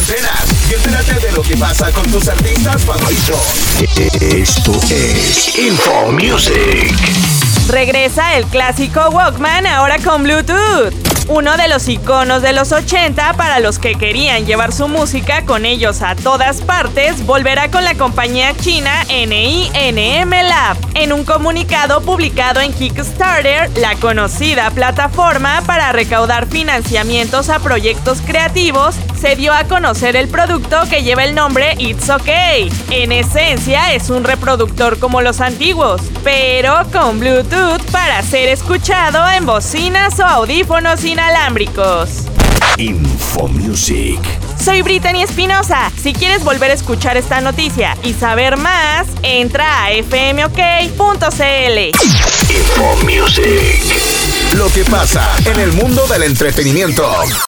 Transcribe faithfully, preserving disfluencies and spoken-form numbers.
antenas y entérate de lo que pasa con tus artistas favoritos. Esto es Info Music. Regresa el clásico Walkman ahora con Bluetooth. Uno de los iconos de los ochenta para los que querían llevar su música con ellos a todas partes, volverá con la compañía china N I N M Lab. En un comunicado publicado en Kickstarter, la conocida plataforma para recaudar financiamientos a proyectos creativos, se dio a conocer el producto que lleva el nombre It's Okay. En esencia es un reproductor como los antiguos, pero con Bluetooth para ser escuchado en bocinas o audífonos inalámbricos. Info Music. Soy Brittany Espinosa. Si quieres volver a escuchar esta noticia y saber más, entra a f m o k punto c l. Info Music. Lo que pasa en el mundo del entretenimiento.